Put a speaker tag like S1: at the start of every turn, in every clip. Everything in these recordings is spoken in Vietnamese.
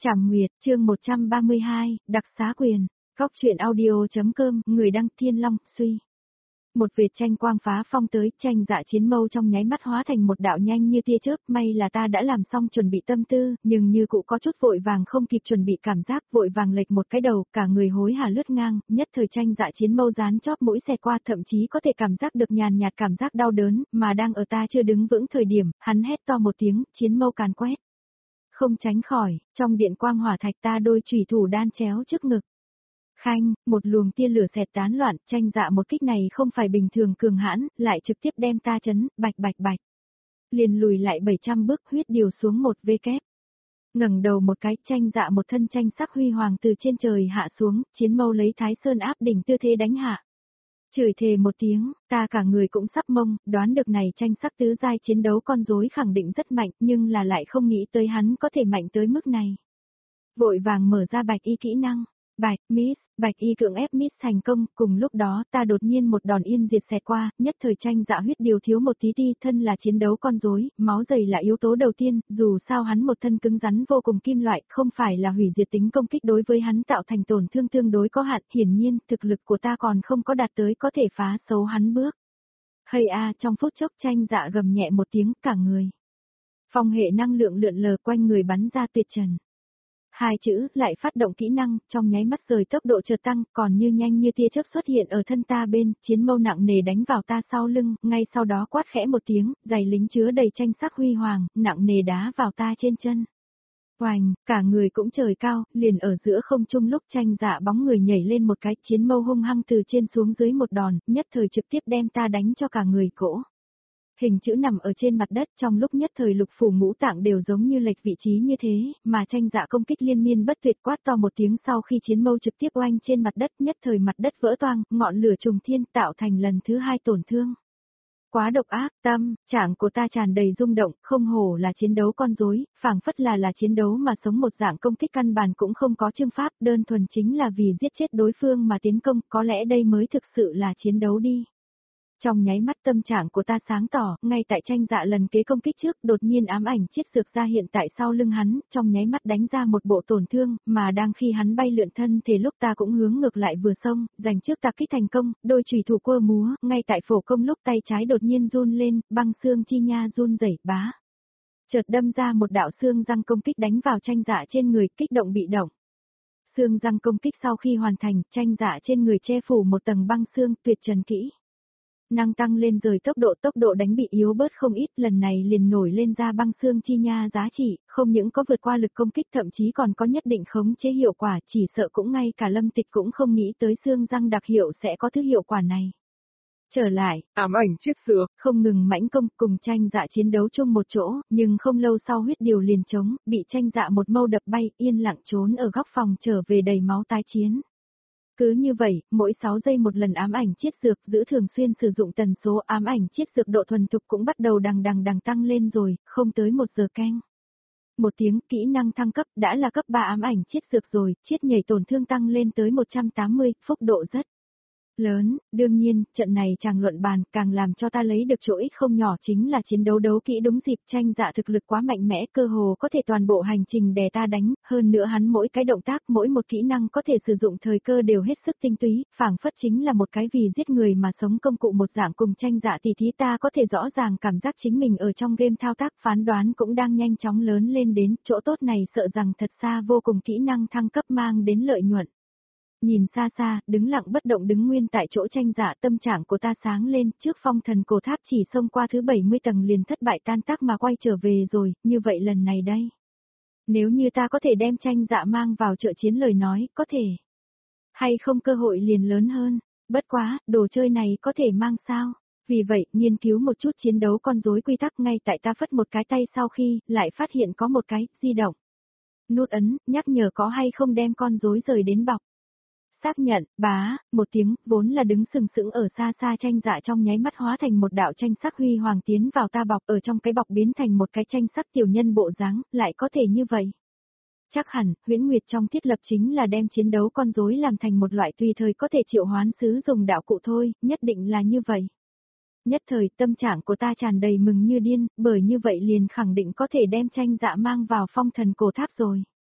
S1: Trảm Nguyệt, chương 132, đặc xá quyền. Góc truyện audio.com, người đăng Thiên Long, suy. Một vệt tranh quang phá phong tới, tranh dạ chiến mâu trong nháy mắt hóa thành một đạo nhanh như tia chớp, may là ta đã làm xong chuẩn bị tâm tư, nhưng như cụ có chút vội vàng không kịp chuẩn bị cảm giác, vội vàng lệch một cái đầu, cả người hối hả lướt ngang, nhất thời tranh dạ chiến mâu dán chóp mũi xẹt qua, thậm chí có thể cảm giác được nhàn nhạt cảm giác đau đớn, mà đang ở ta chưa đứng vững thời điểm, hắn hét to một tiếng, chiến mâu càn quét. Không tránh khỏi, trong điện quang hỏa thạch ta đôi chủy thủ đan chéo trước ngực. Khanh, một luồng tia lửa xẹt tán loạn, tranh dạ một kích này không phải bình thường cường hãn, lại trực tiếp đem ta chấn, bạch bạch bạch. Liền lùi lại 700 bước, huyết điều xuống một vê kép. Ngẩng đầu một cái, tranh dạ một thân tranh sắc huy hoàng từ trên trời hạ xuống, chiến mâu lấy Thái Sơn áp đỉnh tư thế đánh hạ. Chửi thề một tiếng, ta cả người cũng sắp mông, đoán được này tranh sắc tứ giai chiến đấu con rối khẳng định rất mạnh, nhưng là lại không nghĩ tới hắn có thể mạnh tới mức này. Vội vàng mở ra bạch y kỹ năng. Bạch y cưỡng ép miss thành công, cùng lúc đó ta đột nhiên một đòn yên diệt xẹt qua, nhất thời tranh dạ huyết điều thiếu một tí ti, thân là chiến đấu con rối, máu dày là yếu tố đầu tiên, dù sao hắn một thân cứng rắn vô cùng kim loại, không phải là hủy diệt tính công kích đối với hắn tạo thành tổn thương tương đối có hạn, hiển nhiên, thực lực của ta còn không có đạt tới có thể phá xấu hắn bước. Hây a, trong phút chốc tranh dạ gầm nhẹ một tiếng, cả người. Phong hệ năng lượng lượn lờ quanh người bắn ra tuyệt trần. Hai chữ, lại phát động kỹ năng, trong nháy mắt rời tốc độ chợt tăng, còn như nhanh như tia chớp xuất hiện ở thân ta bên, chiến mâu nặng nề đánh vào ta sau lưng, ngay sau đó quát khẽ một tiếng, giày lính chứa đầy tranh sắc huy hoàng, nặng nề đá vào ta trên chân. Oành, cả người cũng trời cao, liền ở giữa không trung lúc tranh dạ bóng người nhảy lên một cái, chiến mâu hung hăng từ trên xuống dưới một đòn, nhất thời trực tiếp đem ta đánh cho cả người cỗ. Hình chữ nằm ở trên mặt đất, trong lúc nhất thời lục phủ ngũ tạng đều giống như lệch vị trí như thế, mà tranh dạ công kích liên miên bất tuyệt quát to một tiếng sau khi chiến mâu trực tiếp oanh trên mặt đất, nhất thời mặt đất vỡ toang, ngọn lửa trùng thiên tạo thành lần thứ hai tổn thương. Quá độc ác, tâm trạng của ta tràn đầy rung động, không hổ là chiến đấu con rối, phảng phất là chiến đấu mà sống, một dạng công kích căn bản cũng không có chương pháp, đơn thuần chính là vì giết chết đối phương mà tiến công, có lẽ đây mới thực sự là chiến đấu đi. Trong nháy mắt tâm trạng của ta sáng tỏ, ngay tại tranh dạ lần kế công kích trước, đột nhiên ám ảnh chiết dược ra hiện tại sau lưng hắn, trong nháy mắt đánh ra một bộ tổn thương, mà đang khi hắn bay lượn thân thì lúc ta cũng hướng ngược lại vừa xông, giành trước ta kích thành công, đôi chùy thủ quơ múa, ngay tại phổ công lúc tay trái đột nhiên run lên, băng xương chi nha run rẩy bá. Chợt đâm ra một đạo xương răng công kích đánh vào tranh dạ trên người, kích động bị động. Xương răng công kích sau khi hoàn thành, tranh dạ trên người che phủ một tầng băng xương, tuyệt trần kỹ. Năng tăng lên rời tốc độ đánh bị yếu bớt không ít, lần này liền nổi lên ra băng xương chi nha giá trị, không những có vượt qua lực công kích thậm chí còn có nhất định khống chế hiệu quả, chỉ sợ cũng ngay cả Lâm Tịch cũng không nghĩ tới xương răng đặc hiệu sẽ có thứ hiệu quả này. Trở lại,
S2: ám ảnh chiết xược,
S1: không ngừng mãnh công cùng tranh dạ chiến đấu chung một chỗ, nhưng không lâu sau huyết điều liền trống, bị tranh dạ một mâu đập bay, yên lặng trốn ở góc phòng trở về đầy máu tái chiến. Cứ như vậy, mỗi 6 giây một lần ám ảnh chiết dược, giữ thường xuyên sử dụng tần số ám ảnh chiết dược độ thuần thục cũng bắt đầu đằng tăng lên rồi, không tới 1 giờ canh. Một tiếng, kỹ năng thăng cấp, đã là cấp 3 ám ảnh chiết dược rồi, chiết nhảy tổn thương tăng lên tới 180, phúc độ rất lớn. Đương nhiên, trận này chàng luận bàn càng làm cho ta lấy được chỗ ích không nhỏ chính là chiến đấu đấu kỹ đúng dịp, tranh dạ thực lực quá mạnh mẽ, cơ hồ có thể toàn bộ hành trình đè ta đánh, hơn nữa hắn mỗi cái động tác, mỗi một kỹ năng có thể sử dụng thời cơ đều hết sức tinh túy, phảng phất chính là một cái vì giết người mà sống công cụ một dạng, cùng tranh dạ tỉ thí ta có thể rõ ràng cảm giác chính mình ở trong game thao tác, phán đoán cũng đang nhanh chóng lớn lên đến, chỗ tốt này sợ rằng thật xa vô cùng kỹ năng thăng cấp mang đến lợi nhuận. Nhìn xa xa, đứng lặng bất động đứng nguyên tại chỗ tranh dạ, tâm trạng của ta sáng lên, trước phong thần cổ tháp chỉ xông qua thứ 70 tầng liền thất bại tan tác mà quay trở về rồi, như vậy lần này đây. Nếu như ta có thể đem tranh dạ mang vào chợ chiến lời nói, có thể. Hay không cơ hội liền lớn hơn, bất quá, đồ chơi này có thể mang sao? Vì vậy, nghiên cứu một chút chiến đấu con rối quy tắc ngay tại ta phất một cái tay sau khi, lại phát hiện có một cái, di động. Nút ấn, nhắc nhở có hay không đem con rối rời đến bọc. Xác nhận, bá, một tiếng, vốn là đứng sừng sững ở xa xa tranh dạ trong nháy mắt hóa thành một đạo tranh sắc huy hoàng tiến vào ta bọc, ở trong cái bọc biến thành một cái tranh sắc tiểu nhân bộ dáng, lại có thể như vậy. Chắc hẳn, Huyễn Nguyệt trong thiết lập chính là đem chiến đấu con rối làm thành một loại tùy thời có thể triệu hoán sứ dùng đạo cụ thôi, nhất định là như vậy. Nhất thời, tâm trạng của ta tràn đầy mừng như điên, bởi như vậy liền khẳng định có thể đem tranh dạ mang vào phong thần cổ tháp rồi.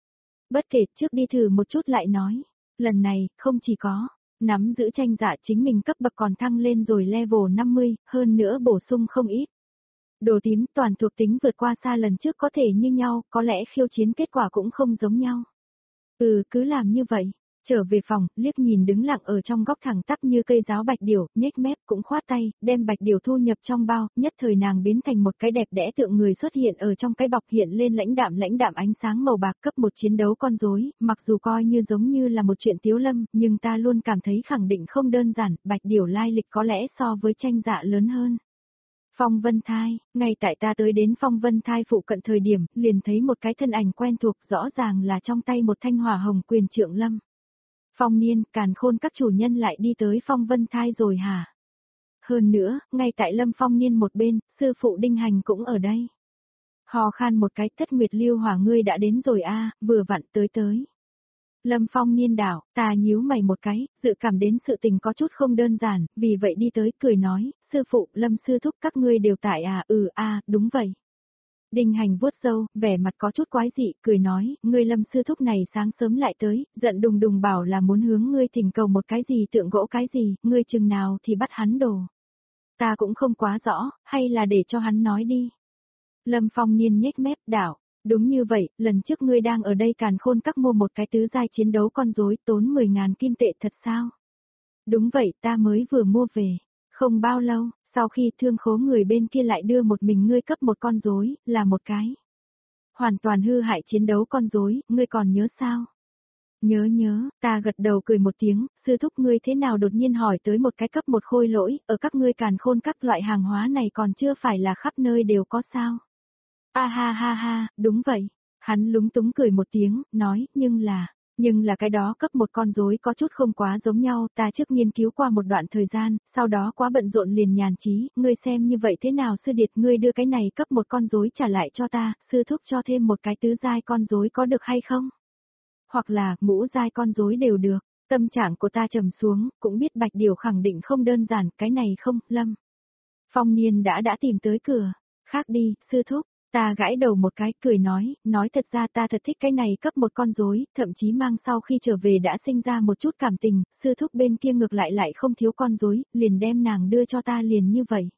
S1: Bất kể, trước đi thử một chút lại nói. Lần này, không chỉ có nắm giữ tranh dạ chính mình cấp bậc còn thăng lên rồi level 50, hơn nữa bổ sung không ít. Đồ tím toàn thuộc tính vượt qua xa lần trước có thể như nhau, có lẽ khiêu chiến kết quả cũng không giống nhau. Cứ làm như vậy. Trở về phòng, liếc nhìn đứng lặng ở trong góc thẳng tắp như cây giáo bạch điểu, nhếch mép cũng khoát tay, đem bạch điểu thu nhập trong bao, nhất thời nàng biến thành một cái đẹp đẽ tượng người xuất hiện ở trong cái bọc hiện lên lãnh đạm ánh sáng màu bạc cấp một chiến đấu con rối, mặc dù coi như giống như là một chuyện tiếu lâm, nhưng ta luôn cảm thấy khẳng định không đơn giản, bạch điểu lai lịch có lẽ so với tranh dạ lớn hơn. Phong Vân Thai, ngay tại ta tới đến Phong Vân Thai phụ cận thời điểm, liền thấy một cái thân ảnh quen thuộc rõ ràng là trong tay một thanh hỏa hồng quyền trượng lâm. Phong Niên, Càn Khôn các chủ nhân lại đi tới Phong Vân Thai rồi hả? Hơn nữa, ngay tại Lâm Phong Niên một bên, sư phụ Đinh Hành cũng ở đây. Hò khan một cái, Thất Nguyệt Lưu Hỏa ngươi đã đến rồi a, vừa vặn tới. Lâm Phong Niên đảo, ta nhíu mày một cái, dự cảm đến sự tình có chút không đơn giản, vì vậy đi tới cười nói, sư phụ, Lâm sư thúc các ngươi đều tại à, đúng vậy. Đinh Hành vuốt râu, vẻ mặt có chút quái dị, cười nói, ngươi Lâm sư thúc này sáng sớm lại tới, giận đùng đùng bảo là muốn hướng ngươi thỉnh cầu một cái gì tượng gỗ cái gì, ngươi chừng nào thì bắt hắn đồ. Ta cũng không quá rõ, hay là để cho hắn nói đi. Lâm Phong Niên nhếch mép đảo. Đúng như vậy, lần trước ngươi đang ở đây Càn Khôn các mua một cái tứ giai chiến đấu con rối tốn 10.000 kim tệ thật sao? Đúng vậy, ta mới vừa mua về. Không bao lâu, sau khi thương khố người bên kia lại đưa một mình ngươi cấp một con rối, là một cái. Hoàn toàn hư hại chiến đấu con rối, ngươi còn nhớ sao? Nhớ, ta gật đầu cười một tiếng, sư thúc ngươi thế nào đột nhiên hỏi tới một cái cấp một khôi lỗi, ở các ngươi Càn Khôn các loại hàng hóa này còn chưa phải là khắp nơi đều có sao? Ha, đúng vậy. Hắn lúng túng cười một tiếng, nói, nhưng là cái đó cấp một con rối có chút không quá giống nhau, ta trước nghiên cứu qua một đoạn thời gian, sau đó quá bận rộn liền nhàn chí, ngươi xem như vậy thế nào sư điệt, ngươi đưa cái này cấp một con rối trả lại cho ta, sư thúc cho thêm một cái tứ giai con rối có được hay không? Hoặc là, ngũ giai con rối đều được, tâm trạng của ta trầm xuống, cũng biết bạch điều khẳng định không đơn giản, cái này không, Lâm. Phong Niên đã tìm tới cửa, khác đi, sư thúc. Ta gãi đầu một cái, cười nói thật ra ta thật thích cái này cấp một con rối, thậm chí mang sau khi trở về đã sinh ra một chút cảm tình, sư thúc bên kia ngược lại không thiếu con rối, liền đem nàng đưa cho ta liền như vậy.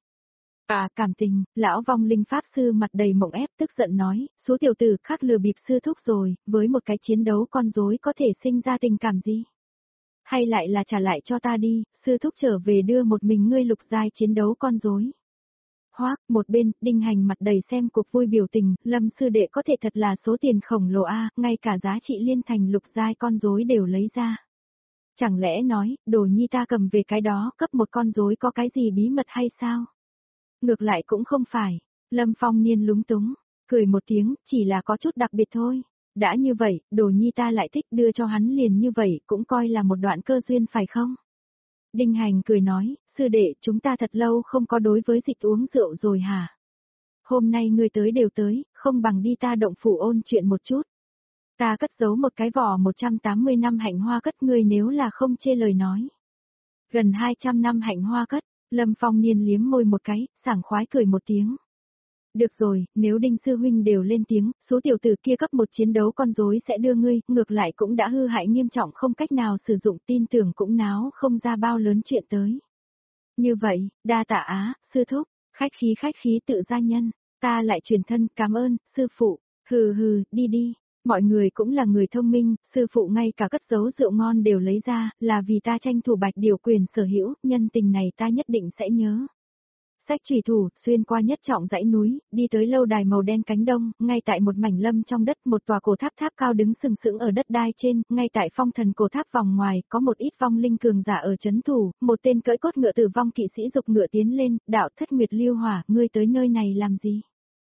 S1: Cảm tình, lão vong linh pháp sư mặt đầy mộng ép tức giận nói, số tiểu tử khác lừa bịp sư thúc rồi, với một cái chiến đấu con rối có thể sinh ra tình cảm gì? Hay lại là trả lại cho ta đi, sư thúc trở về đưa một mình ngươi lục giai chiến đấu con rối. Hoác, một bên, Đinh Hành mặt đầy xem cuộc vui biểu tình, Lâm sư đệ có thể thật là số tiền khổng lồ a, ngay cả giá trị liên thành lục giai con rối đều lấy ra. Chẳng lẽ nói, đồ nhi ta cầm về cái đó, cấp một con rối có cái gì bí mật hay sao? Ngược lại cũng không phải, Lâm Phong Niên lúng túng, cười một tiếng, chỉ là có chút đặc biệt thôi. Đã như vậy, đồ nhi ta lại thích đưa cho hắn liền như vậy, cũng coi là một đoạn cơ duyên phải không? Đinh Hành cười nói, sư đệ chúng ta thật lâu không có đối với dịch uống rượu rồi hả? Hôm nay ngươi tới đều tới, không bằng đi ta động phủ ôn chuyện một chút. Ta cất giấu một cái vỏ 180 năm hạnh hoa cất ngươi nếu là không chê lời nói. Gần 200 năm hạnh hoa cất, Lâm Phong Niên liếm môi một cái, sảng khoái cười một tiếng. Được rồi, nếu Đinh Sư Huynh đều lên tiếng, số tiểu tử kia cấp một chiến đấu con rối sẽ đưa ngươi, ngược lại cũng đã hư hại nghiêm trọng không cách nào sử dụng, tin tưởng cũng náo không ra bao lớn chuyện tới. Như vậy, đa tạ á, sư thúc, khách khí tự gia nhân, ta lại truyền thân cảm ơn, sư phụ, hừ, đi, mọi người cũng là người thông minh, sư phụ ngay cả cất giấu rượu ngon đều lấy ra, là vì ta tranh thủ bạch điều quyền sở hữu, nhân tình này ta nhất định sẽ nhớ. Sách chủy thủ, xuyên qua nhất trọng dãy núi, đi tới lâu đài màu đen cánh đông, ngay tại một mảnh lâm trong đất, một tòa cổ tháp cao đứng sừng sững ở đất đai trên, ngay tại phong thần cổ tháp vòng ngoài, có một ít vong linh cường giả ở trấn thủ, một tên cưỡi cốt ngựa tử vong kỵ sĩ dục ngựa tiến lên, đạo Thất Nguyệt Lưu Hỏa, ngươi tới nơi này làm gì?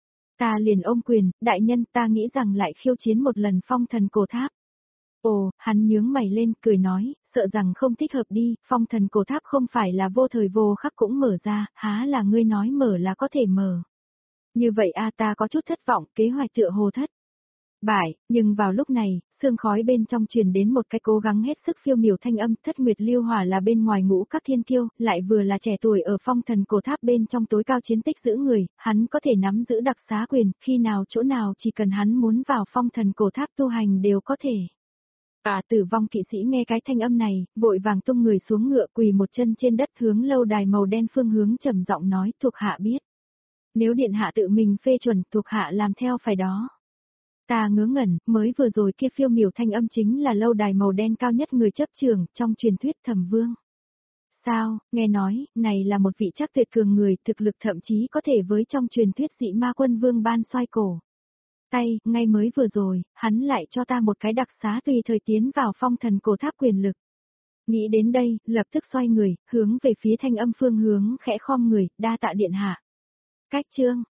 S1: Ta liền ôm quyền, đại nhân ta nghĩ rằng lại khiêu chiến một lần phong thần cổ tháp. Ồ, hắn nhướng mày lên, cười nói, sợ rằng không thích hợp đi, phong thần cổ tháp không phải là vô thời vô khắc cũng mở ra, há là ngươi nói mở là có thể mở. Như vậy ta có chút thất vọng, kế hoạch tựa hồ thất. Bại, nhưng vào lúc này, sương khói bên trong truyền đến một cái cố gắng hết sức phiêu miểu thanh âm. Thất Nguyệt Lưu Hỏa là bên ngoài ngũ các thiên kiêu, lại vừa là trẻ tuổi ở phong thần cổ tháp bên trong tối cao chiến tích giữ người, hắn có thể nắm giữ đặc xá quyền, khi nào chỗ nào chỉ cần hắn muốn vào phong thần cổ tháp tu hành đều có thể. Tử vong kỵ sĩ nghe cái thanh âm này, vội vàng tung người xuống ngựa, quỳ một chân trên đất, hướng lâu đài màu đen phương hướng trầm giọng nói, thuộc hạ biết. Nếu điện hạ tự mình phê chuẩn, thuộc hạ làm theo phải đó. Ta ngớ ngẩn, mới vừa rồi kia phiêu miểu thanh âm chính là lâu đài màu đen cao nhất người chấp trường, trong truyền thuyết Thẩm Vương. Sao, nghe nói, này là một vị chắc tuyệt cường người, thực lực thậm chí có thể với trong truyền thuyết dị ma quân vương ban xoay cổ. Ngay mới vừa rồi, hắn lại cho ta một cái đặc xá tùy thời tiến vào phong thần cổ tháp quyền lực. Nghĩ đến đây, lập tức xoay người, hướng về phía thanh âm phương hướng khẽ khom người, đa tạ điện hạ. Cách chương,